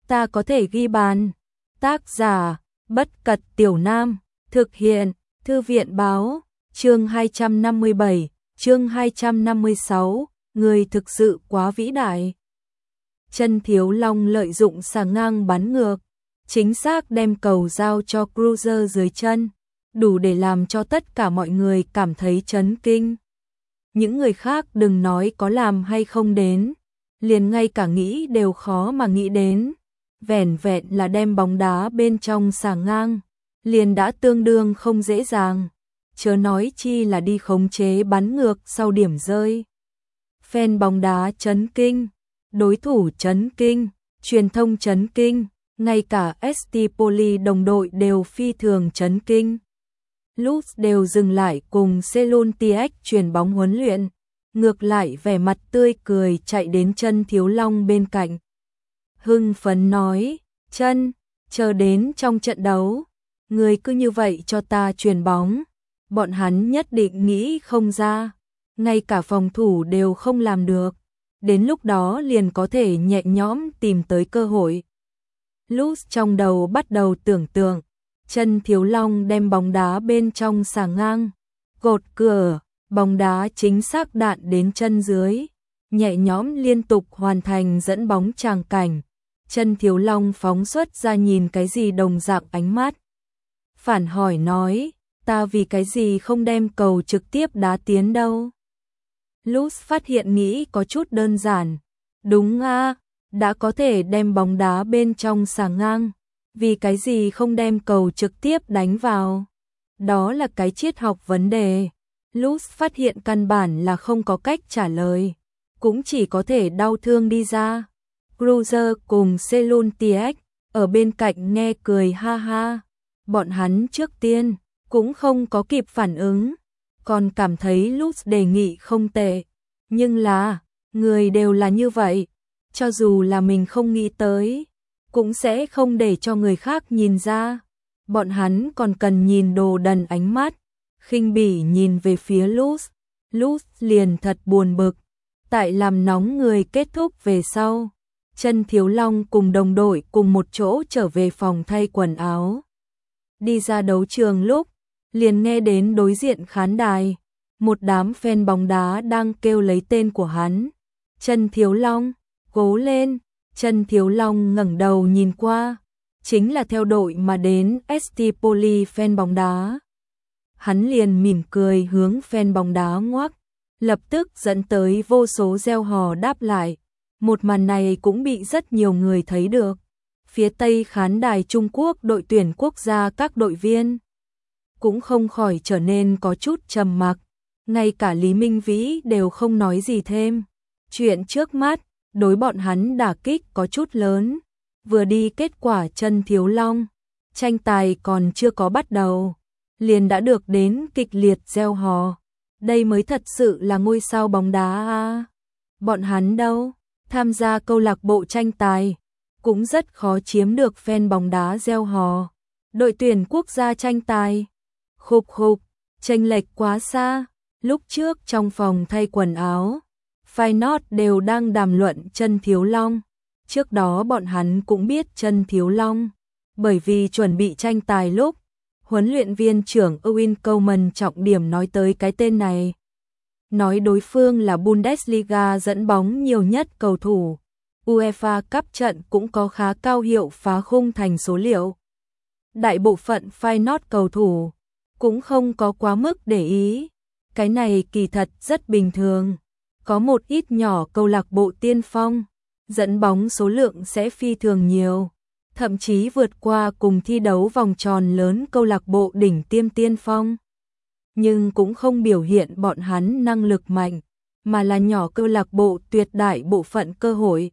ta có thể ghi bàn. Tác giả, Bất Cật Tiểu Nam, thực hiện, Thư viện báo, chương 257, chương 256, người thực sự quá vĩ đại. Chân Thiếu Long lợi dụng xà ngang bắn ngược, chính xác đem cầu giao cho Cruiser dưới chân, đủ để làm cho tất cả mọi người cảm thấy chấn kinh. Những người khác đừng nói có làm hay không đến, liền ngay cả nghĩ đều khó mà nghĩ đến. Vẻn vẹn là đem bóng đá bên trong xà ngang, liền đã tương đương không dễ dàng, chớ nói chi là đi khống chế bắn ngược sau điểm rơi. Fan bóng đá chấn kinh, đối thủ chấn kinh, truyền thông chấn kinh, ngay cả ST Poli đồng đội đều phi thường chấn kinh. Lutz đều dừng lại cùng Selun TX truyền bóng huấn luyện, ngược lại vẻ mặt tươi cười chạy đến Chân Thiếu Long bên cạnh. Hưng phấn nói, Chân, chờ đến trong trận đấu, người cứ như vậy cho ta truyền bóng, bọn hắn nhất định nghĩ không ra, ngay cả phòng thủ đều không làm được, đến lúc đó liền có thể nhẹ nhõm tìm tới cơ hội. Lutz trong đầu bắt đầu tưởng tượng, Chân Thiếu Long đem bóng đá bên trong xà ngang, cột cửa, bóng đá chính xác đạn đến chân dưới, nhẹ nhõm liên tục hoàn thành dẫn bóng tràng cảnh. Chân Thiếu Long phóng xuất ra nhìn cái gì đồng dạng ánh mắt. Phản hỏi nói, ta vì cái gì không đem cầu trực tiếp đá tiến đâu. Lutz phát hiện nghĩ có chút đơn giản. Đúng a, đã có thể đem bóng đá bên trong xà ngang, vì cái gì không đem cầu trực tiếp đánh vào. Đó là cái triết học vấn đề. Lutz phát hiện căn bản là không có cách trả lời, cũng chỉ có thể đau thương đi ra. Cruiser cùng Selun TX ở bên cạnh nghe cười ha ha. Bọn hắn trước tiên cũng không có kịp phản ứng, còn cảm thấy Lutz đề nghị không tệ. Nhưng là, người đều là như vậy, cho dù là mình không nghĩ tới, cũng sẽ không để cho người khác nhìn ra. Bọn hắn còn cần nhìn đồ đần ánh mắt, khinh bỉ nhìn về phía Lutz. Lutz liền thật buồn bực. Tại làm nóng người kết thúc về sau, Chân Thiếu Long cùng đồng đội cùng một chỗ trở về phòng thay quần áo. Đi ra đấu trường lúc, liền nghe đến đối diện khán đài, một đám fan bóng đá đang kêu lấy tên của hắn. Chân Thiếu Long, cố lên. Chân Thiếu Long ngẩng đầu nhìn qua, chính là theo đội mà đến ST Poli fan bóng đá. Hắn liền mỉm cười hướng fan bóng đá ngoắc, lập tức dẫn tới vô số reo hò đáp lại. Một màn này cũng bị rất nhiều người thấy được. Phía tây khán đài Trung Quốc đội tuyển quốc gia các đội viên cũng không khỏi trở nên có chút trầm mặc, ngay cả Lý Minh Vĩ đều không nói gì thêm. Chuyện trước mắt đối bọn hắn đả kích có chút lớn. Vừa đi kết quả Chân Thiếu Long, tranh tài còn chưa có bắt đầu, liền đã được đến kịch liệt reo hò. Đây mới thật sự là ngôi sao bóng đá a. Bọn hắn đâu, tham gia câu lạc bộ tranh tài, cũng rất khó chiếm được fan bóng đá reo hò. Đội tuyển quốc gia tranh tài, khục khục, chênh lệch quá xa. Lúc trước trong phòng thay quần áo, Feyenoord đều đang đàm luận Chân Thiếu Long. Trước đó bọn hắn cũng biết Chân Thiếu Long, bởi vì chuẩn bị tranh tài lúc, huấn luyện viên trưởng Erwin Koeman trọng điểm nói tới cái tên này. Nói đối phương là Bundesliga dẫn bóng nhiều nhất cầu thủ. UEFA Cup trận cũng có khá cao hiệu phá khung thành số liệu. Đại bộ phận Feyenoord cầu thủ cũng không có quá mức để ý. Cái này kỳ thật rất bình thường. Có một ít nhỏ câu lạc bộ tiên phong, dẫn bóng số lượng sẽ phi thường nhiều, thậm chí vượt qua cùng thi đấu vòng tròn lớn câu lạc bộ đỉnh tiêm tiên phong. Nhưng cũng không biểu hiện bọn hắn năng lực mạnh, mà là nhỏ câu lạc bộ tuyệt đại bộ phận cơ hội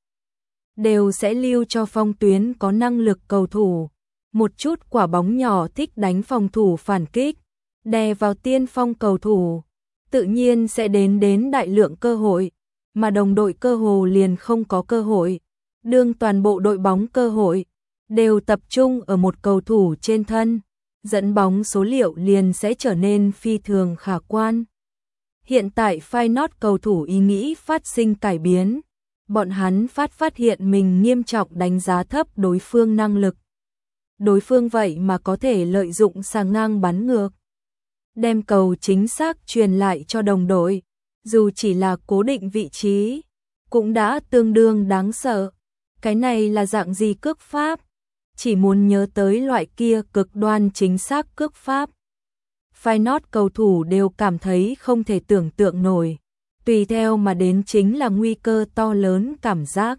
đều sẽ lưu cho phong tuyến có năng lực cầu thủ. Một chút quả bóng nhỏ thích đánh phòng thủ phản kích, đè vào tiên phong cầu thủ, tự nhiên sẽ đến đại lượng cơ hội, mà đồng đội cơ hồ liền không có cơ hội. Đương toàn bộ đội bóng cơ hội đều tập trung ở một cầu thủ trên thân, dẫn bóng số liệu liền sẽ trở nên phi thường khả quan. Hiện tại Feyenoord cầu thủ ý nghĩ phát sinh cải biến, bọn hắn phát hiện mình nghiêm trọng đánh giá thấp đối phương năng lực. Đối phương vậy mà có thể lợi dụng xà ngang bắn ngược, đem cầu chính xác truyền lại cho đồng đội, dù chỉ là cố định vị trí, cũng đã tương đương đáng sợ. Cái này là dạng gì cước pháp? Chỉ muốn nhớ tới loại kia cực đoan chính xác cước pháp, Feyenoord cầu thủ đều cảm thấy không thể tưởng tượng nổi. Tùy theo mà đến chính là nguy cơ to lớn cảm giác.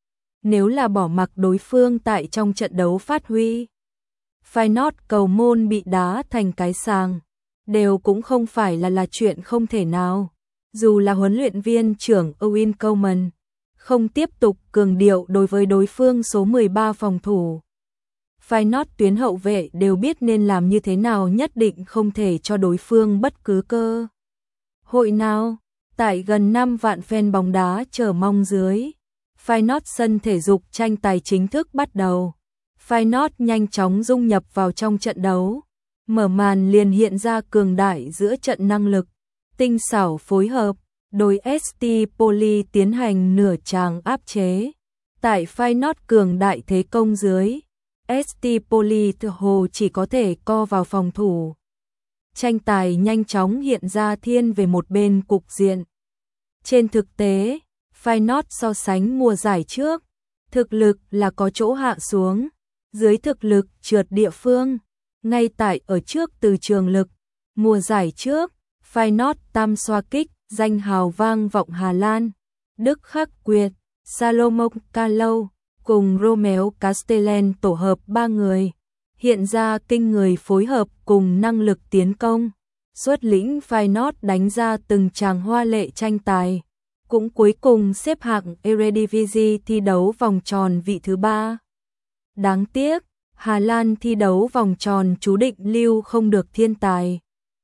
Nếu là bỏ mặc đối phương tại trong trận đấu phát huy, Feyenoord cầu môn bị đá thành cái sàng, đều cũng không phải là chuyện không thể nào. Dù là huấn luyện viên trưởng Owen Coleman không tiếp tục cường điệu đối với đối phương số 13 phòng thủ, Feyenoord tuyến hậu vệ đều biết nên làm như thế nào, nhất định không thể cho đối phương bất cứ cơ hội nào. Tại gần 5 vạn fan bóng đá chờ mong dưới, Feyenoord sân thể dục tranh tài chính thức bắt đầu. Feyenoord nhanh chóng dung nhập vào trong trận đấu, mở màn liền hiện ra cường đại giữa trận năng lực, tinh xảo phối hợp, đối ST Poli tiến hành nửa tràng áp chế. Tại Feyenoord cường đại thế công dưới, ST Poli tựa hồ chỉ có thể co vào phòng thủ. Tranh tài nhanh chóng hiện ra thiên về một bên cục diện. Trên thực tế, Feyenoord so sánh mùa giải trước, thực lực là có chỗ hạ xuống, dưới thực lực trượt địa phương, ngay tại ở trước từ trường lực. Mùa giải trước, Feyenoord tam xoa kích, danh hào vang vọng Hà Lan, Đức Khắc Quyệt, Salomon Kalou cùng Romeo Castellan tổ hợp 3 người, hiện ra kinh người phối hợp cùng năng lực tiến công. Xuất lĩnh Feyenoord đánh ra từng tràng hoa lệ tranh tài, cũng cuối cùng xếp hạng Eredivisie thi đấu vòng tròn vị thứ 3. Đáng tiếc, Hà Lan thi đấu vòng tròn chú định lưu không được thiên tài.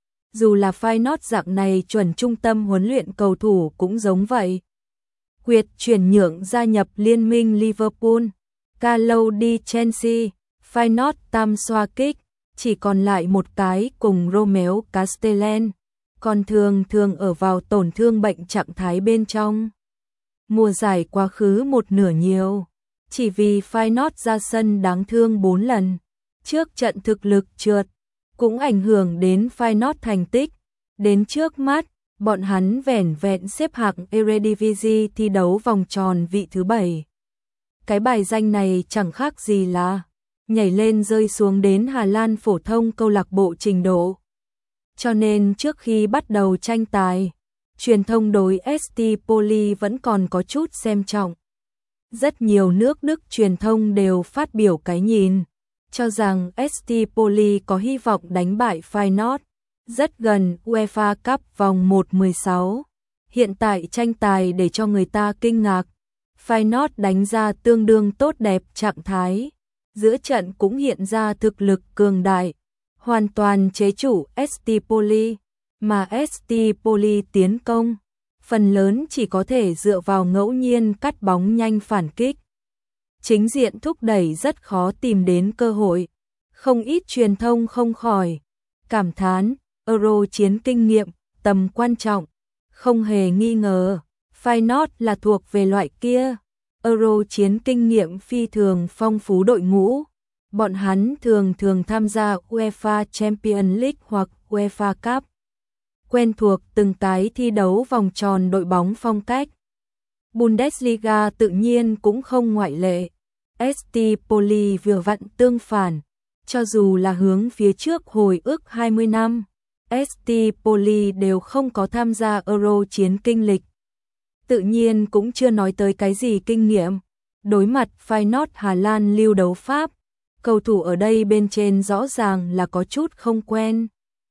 Dù là Feyenoord dạng này chuẩn trung tâm huấn luyện cầu thủ cũng giống vậy. Quyệt chuyển nhượng gia nhập liên minh Liverpool, Kalou đi Chelsea, Feyenoord tam xoa kích, chỉ còn lại một cái cùng Romeo Castellan, còn thường ở vào tổn thương bệnh trạng thái bên trong. Mùa giải quá khứ một nửa nhiều, chỉ vì Feyenoord ra sân đáng thương 4 lần, trước trận thực lực trượt, cũng ảnh hưởng đến Feyenoord thành tích. Đến trước mắt, bọn hắn vẻn vẹn xếp hạng Eredivisie thi đấu vòng tròn vị thứ 7. Cái bài danh này chẳng khác gì là nhảy lên rơi xuống đến Hà Lan phổ thông câu lạc bộ trình độ. Cho nên trước khi bắt đầu tranh tài, truyền thông đối ST Poli vẫn còn có chút xem trọng. Rất nhiều nước Đức truyền thông đều phát biểu cái nhìn, cho rằng ST Poli có hy vọng đánh bại Feyenoord rất gần UEFA Cup vòng 1/16. Hiện tại tranh tài để cho người ta kinh ngạc. Feyenoord đánh ra tương đương tốt đẹp trạng thái, giữa trận cũng hiện ra thực lực cường đại, hoàn toàn chế chủ ST Poli, mà ST Poli tiến công, phần lớn chỉ có thể dựa vào ngẫu nhiên cắt bóng nhanh phản kích. Chính diện thúc đẩy rất khó tìm đến cơ hội, không ít truyền thông không khỏi cảm thán, Euro chiến kinh nghiệm, tầm quan trọng, không hề nghi ngờ, Feyenoord là thuộc về loại kia, Euro chiến kinh nghiệm phi thường phong phú đội ngũ. Bọn hắn thường tham gia UEFA Champions League hoặc UEFA Cup, quen thuộc từng cái thi đấu vòng tròn đội bóng phong cách. Bundesliga tự nhiên cũng không ngoại lệ. ST Poli vừa vặn tương phản, cho dù là hướng phía trước hồi ức 20 năm, ST Poli đều không có tham gia Euro chiến kinh lịch. Tự nhiên cũng chưa nói tới cái gì kinh nghiệm. Đối mặt Feyenoord Hà Lan lưu đấu Pháp, cầu thủ ở đây bên trên rõ ràng là có chút không quen.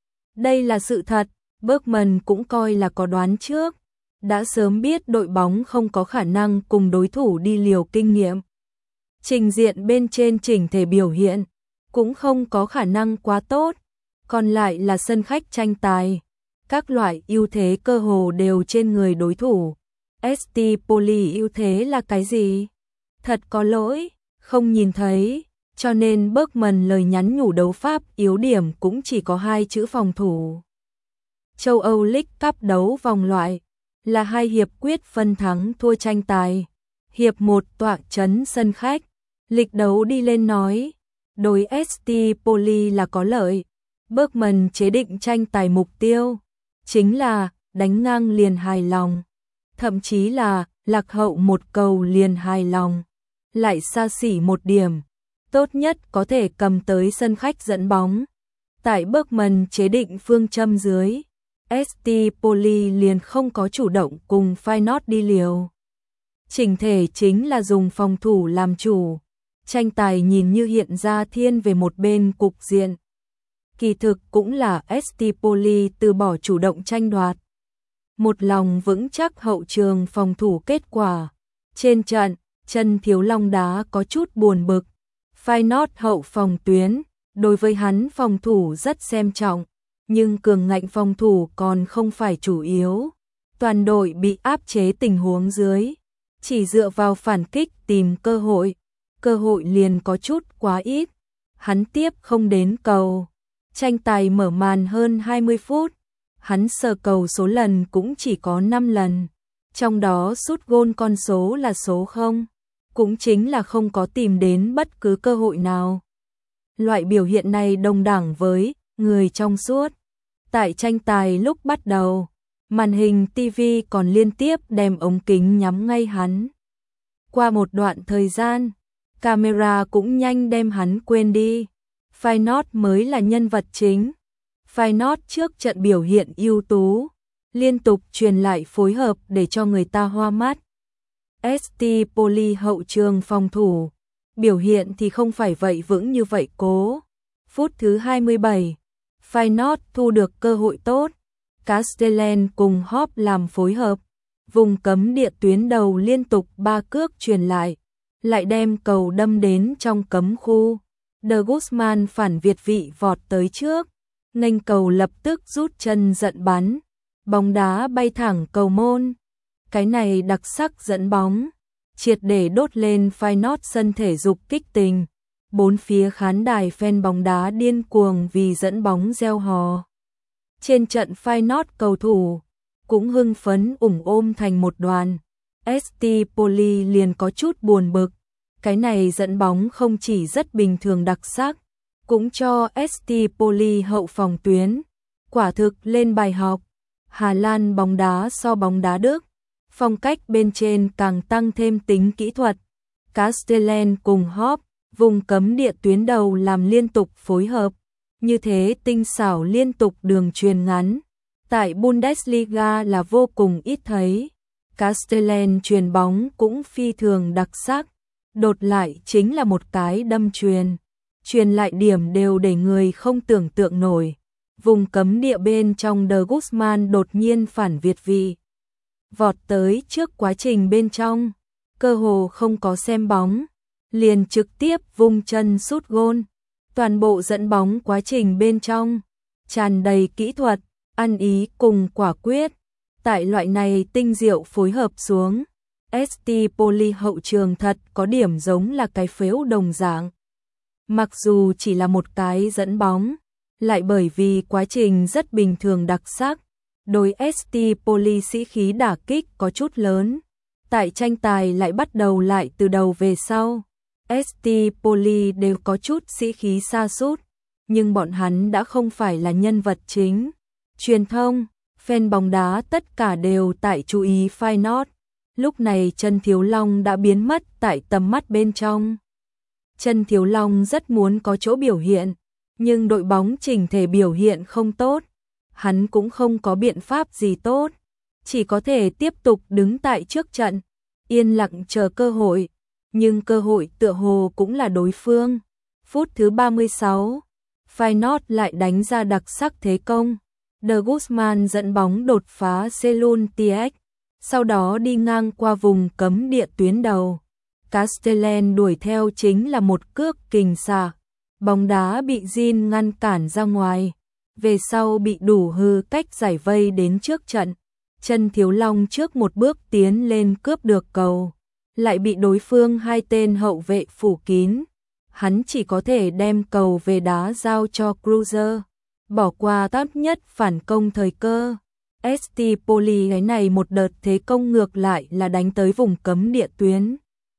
Đây là sự thật, Bergman cũng coi là có đoán trước, đã sớm biết đội bóng không có khả năng cùng đối thủ đi liều kinh nghiệm. Trình diện bên trên chỉnh thể biểu hiện, cũng không có khả năng quá tốt, còn lại là sân khách tranh tài. Các loại ưu thế cơ hồ đều trên người đối thủ. ST Poli ưu thế là cái gì? Thật có lỗi, không nhìn thấy, cho nên Bergman lời nhắn nhủ đấu Pháp yếu điểm cũng chỉ có 2 chữ phòng thủ. Châu Âu League Cup đấu vòng loại là 2 hiệp quyết phân thắng thua tranh tài, Hiệp 1 tọa trấn sân khách. Lịch đấu đi lên nói, đối ST Poli là có lợi. Bergman chế định tranh tài mục tiêu chính là đánh ngang liền hài lòng, thậm chí là lạc hậu một cầu liền hài lòng, lại xa xỉ một điểm, tốt nhất có thể cầm tới sân khách dẫn bóng. Tại Bergman chế định phương châm dưới, ST Poli liền không có chủ động cùng Feyenoord đi liều. Chỉnh thể chính là dùng phòng thủ làm chủ. Tranh tài nhìn như hiện ra thiên về một bên cục diện. Kỳ thực cũng là ST Poli từ bỏ chủ động tranh đoạt. Một lòng vững chắc hậu trường phòng thủ kết quả. Trên trận, Trần Thiếu Long đá có chút buồn bực. Feyenoord hậu phòng tuyến, đối với hắn phòng thủ rất xem trọng, nhưng cường ngạnh phòng thủ còn không phải chủ yếu. Toàn đội bị áp chế tình huống dưới, chỉ dựa vào phản kích tìm cơ hội liền có chút quá ít. Hắn tiếp không đến cầu. Tranh tài mở màn hơn 20 phút, hắn sờ cầu số lần cũng chỉ có 5 lần, trong đó sút gôn con số là số 0, cũng chính là không có tìm đến bất cứ cơ hội nào. Loại biểu hiện này đồng đẳng với người trong suốt. Tại tranh tài lúc bắt đầu, màn hình TV còn liên tiếp đem ống kính nhắm ngay hắn. Qua một đoạn thời gian, camera cũng nhanh đem hắn quên đi. Feyenoord mới là nhân vật chính. Feyenoord trước trận biểu hiện ưu tú, liên tục truyền lại phối hợp để cho người ta hoa mắt. ST Poli hậu trường phòng thủ, biểu hiện thì không phải vậy vững như vậy cố. Phút thứ 27, Feyenoord thu được cơ hội tốt. Castellan cùng Hop làm phối hợp, vùng cấm địa tuyến đầu liên tục 3 cước truyền lại đem cầu đâm đến trong cấm khu. De Guzman phản việt vị vọt tới trước, nghênh cầu lập tức rút chân giận bắn, bóng đá bay thẳng cầu môn. Cái này đặc sắc dẫn bóng, triệt để đốt lên Feyenoord sân thể dục kích tình. Bốn phía khán đài fan bóng đá điên cuồng vì dẫn bóng reo hò. Trên trận Feyenoord cầu thủ cũng hưng phấn ôm thành một đoàn. ST Poli liền có chút buồn bực. Cái này dẫn bóng không chỉ rất bình thường đặc sắc, cũng cho ST Poli hậu phòng tuyến quả thực lên bài học. Hà Lan bóng đá so bóng đá Đức, phong cách bên trên càng tăng thêm tính kỹ thuật. Castellan cùng Hop, vùng cấm địa tuyến đầu làm liên tục phối hợp, như thế tinh xảo liên tục đường truyền ngắn. Tại Bundesliga là vô cùng ít thấy. Castellan truyền bóng cũng phi thường đặc sắc. Đột lại chính là một cái đâm truyền lại điểm đều để người không tưởng tượng nổi. Vùng cấm địa bên trong De Guzman đột nhiên phản việt vị, vọt tới trước quá trình bên trong, cơ hồ không có xem bóng, liền trực tiếp vung chân sút gôn. Toàn bộ dẫn bóng quá trình bên trong tràn đầy kỹ thuật, ăn ý cùng quả quyết. Tại loại này tinh diệu phối hợp xuống, ST Poli hậu trường thật có điểm giống là cái phếu đồng dạng. Mặc dù chỉ là một cái dẫn bóng, lại bởi vì quá trình rất bình thường đặc sắc, đối ST Poli sĩ khí đả kích có chút lớn. Tại tranh tài lại bắt đầu lại từ đầu về sau, ST Poli đều có chút sĩ khí sa sút, nhưng bọn hắn đã không phải là nhân vật chính. Truyền thông, fan bóng đá tất cả đều tại chú ý Feyenoord. Lúc này Trần Thiếu Long đã biến mất tại tầm mắt bên trong. Trần Thiếu Long rất muốn có chỗ biểu hiện, nhưng đội bóng chỉnh thể biểu hiện không tốt. Hắn cũng không có biện pháp gì tốt, chỉ có thể tiếp tục đứng tại trước trận, yên lặng chờ cơ hội. Nhưng cơ hội tựa hồ cũng là đối phương. Phút thứ 36, Feyenoord lại đánh ra đặc sắc thế công. De Guzman dẫn bóng đột phá Selun Tiek, sau đó đi ngang qua vùng cấm địa tuyến đầu. Castellan đuổi theo chính là một cước kình xạ, bóng đá bị Jin ngăn cản ra ngoài, về sau bị đủ hư cách giải vây đến trước trận. Trần Thiếu Long trước một bước tiến lên cướp được cầu, lại bị đối phương hai tên hậu vệ phủ kín. Hắn chỉ có thể đem cầu về đá giao cho Cruiser, bỏ qua tốt nhất phản công thời cơ. ST Poli cái này một đợt thế công ngược lại là đánh tới vùng cấm địa tuyến.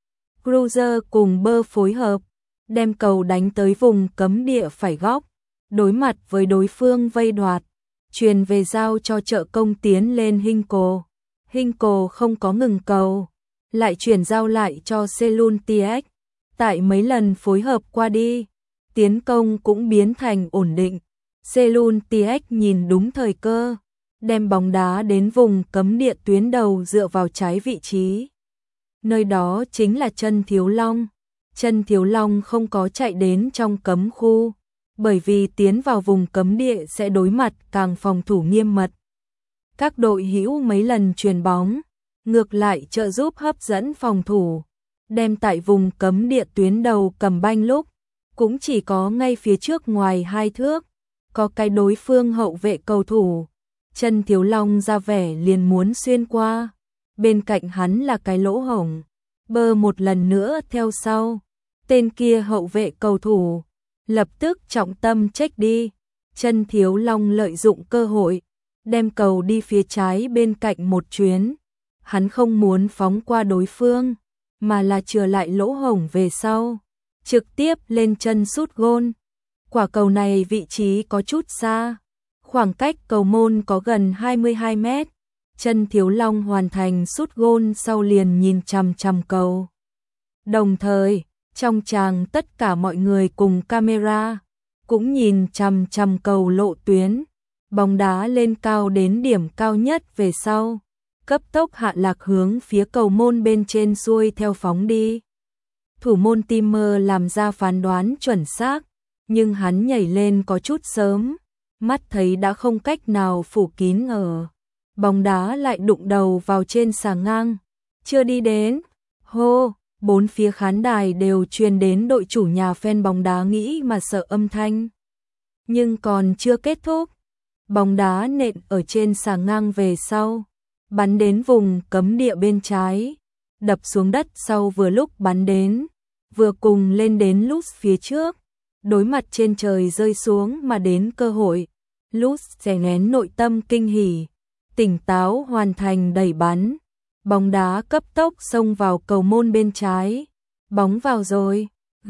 Cruiser cùng Bơ phối hợp, đem cầu đánh tới vùng cấm địa phải góc, đối mặt với đối phương vây đoạt, truyền về giao cho trợ công tiến lên Hinkle. Hinkle không có ngừng cầu, lại chuyển giao lại cho Selun TX. Tại mấy lần phối hợp qua đi, tiến công cũng biến thành ổn định. Selun TX nhìn đúng thời cơ, đem bóng đá đến vùng cấm địa tuyến đầu dựa vào trái vị trí. Nơi đó chính là Chân Thiếu Long. Chân Thiếu Long không có chạy đến trong cấm khu, bởi vì tiến vào vùng cấm địa sẽ đối mặt càng phòng thủ nghiêm mật. Các đội hữu mấy lần chuyền bóng, ngược lại trợ giúp hấp dẫn phòng thủ, đem tại vùng cấm địa tuyến đầu cầm banh lúc, cũng chỉ có ngay phía trước ngoài 2 thước, có cái đối phương hậu vệ cầu thủ. Chân Thiếu Long ra vẻ liền muốn xuyên qua, bên cạnh hắn là cái lỗ hổng, Bơ một lần nữa theo sau, tên kia hậu vệ cầu thủ, lập tức trọng tâm check đi, Chân Thiếu Long lợi dụng cơ hội, đem cầu đi phía trái bên cạnh một chuyến, hắn không muốn phóng qua đối phương, mà là chừa lại lỗ hổng về sau, trực tiếp lên chân sút gôn. Quả cầu này vị trí có chút xa, khoảng cách cầu môn có gần 22 mét. Chân Thiếu Long hoàn thành sút gôn sau liền nhìn chằm chằm cầu. Đồng thời, trong tràng tất cả mọi người cùng camera cũng nhìn chằm chằm cầu lộ tuyến, bóng đá lên cao đến điểm cao nhất về sau, cấp tốc hạ lạc hướng phía cầu môn bên trên xuôi theo phóng đi. Thủ môn Timmer làm ra phán đoán chuẩn xác, nhưng hắn nhảy lên có chút sớm, mắt thấy đã không cách nào phủ kín ở. Bóng đá lại đụng đầu vào trên xà ngang, chưa đi đến, hô, bốn phía khán đài đều truyền đến đội chủ nhà fan bóng đá nghĩ mà sợ âm thanh. Nhưng còn chưa kết thúc, bóng đá nện ở trên xà ngang về sau, bắn đến vùng cấm địa bên trái, đập xuống đất sau vừa lúc bắn đến, vừa cùng lên đến Lutz phía trước, đối mặt trên trời rơi xuống mà đến cơ hội, Lutz đè nén nội tâm kinh hỉ, tỉnh táo hoàn thành đẩy bắn, bóng đá cấp tốc xông vào cầu môn bên trái, bóng vào rồi,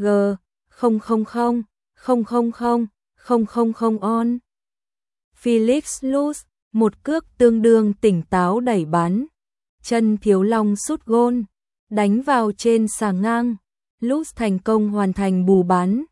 G000 000 on. Felix Lutz, một cước tương đương tỉnh táo đẩy bắn, Chân Thiếu Long sút gôn, đánh vào trên xà ngang, Lutz thành công hoàn thành bù bắn,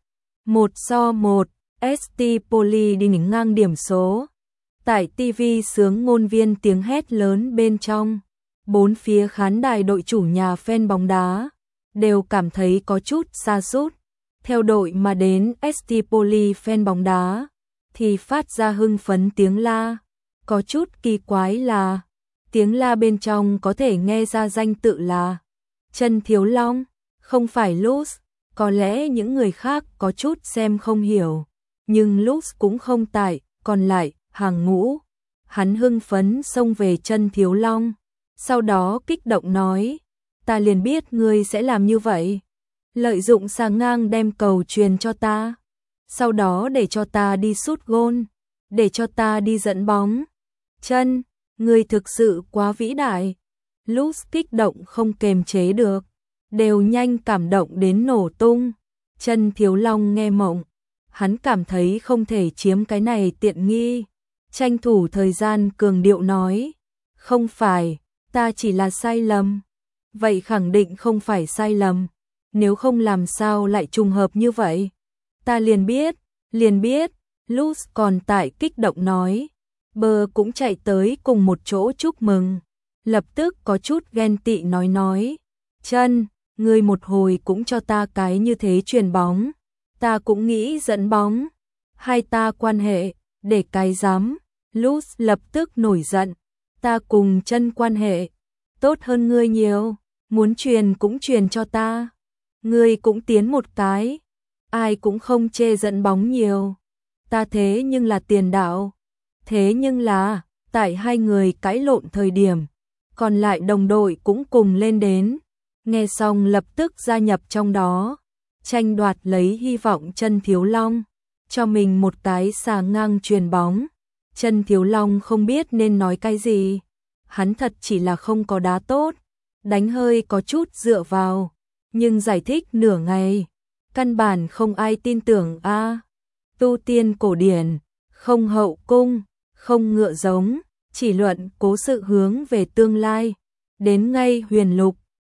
1-1, ST Poli đi ngang điểm số. Tại TV sướng ngôn viên tiếng hét lớn bên trong, bốn phía khán đài đội chủ nhà fan bóng đá đều cảm thấy có chút sa sút. Theo đội mà đến ST Poli fan bóng đá thì phát ra hưng phấn tiếng la. Có chút kỳ quái là tiếng la bên trong có thể nghe ra danh tự là Chân Thiếu Long, không phải Lutz. Có lẽ những người khác có chút xem không hiểu, nhưng Lutz cũng không tại, còn lại hàng ngũ. Hắn hưng phấn xông về Chân Thiếu Long, sau đó kích động nói, ta liền biết ngươi sẽ làm như vậy. Lợi dụng xà ngang đem cầu truyền cho ta, sau đó để cho ta đi sút gôn, để cho ta đi dẫn bóng. Chân, ngươi thực sự quá vĩ đại. Lutz kích động không kềm chế được, đều nhanh cảm động đến nổ tung. Chân Thiếu Long nghe mộng, hắn cảm thấy không thể chiếm cái này tiện nghi. Tranh thủ thời gian cường điệu nói, không phải, ta chỉ là sai lầm. Vậy khẳng định không phải sai lầm, nếu không làm sao lại trùng hợp như vậy. Ta liền biết, Lutz còn tại kích động nói. Bơ cũng chạy tới cùng một chỗ chúc mừng, lập tức có chút ghen tị nói, Chân, ngươi một hồi cũng cho ta cái như thế chuyền bóng, ta cũng nghĩ dẫn bóng, hai ta quan hệ, để cái dám. Lutz lập tức nổi giận, ta cùng Chân quan hệ tốt hơn ngươi nhiều, muốn truyền cũng truyền cho ta, ngươi cũng tiến một cái, ai cũng không chê dẫn bóng nhiều, ta thế nhưng là tiền đạo. Thế nhưng là, tại hai người cãi lộn thời điểm, còn lại đồng đội cũng cùng lên đến, nghe xong lập tức gia nhập trong đó, tranh đoạt lấy hy vọng Chân Thiếu Long, cho mình một cái xà ngang truyền bóng. Trần Thiếu Long không biết nên nói cái gì. Hắn thật chỉ là không có đá tốt, đánh hơi có chút dựa vào, nhưng giải thích nửa ngày, căn bản không ai tin tưởng a. Tu tiên cổ điển, không hậu cung, không ngựa giống, chỉ luận cố sự hướng về tương lai, đến ngay huyền lục,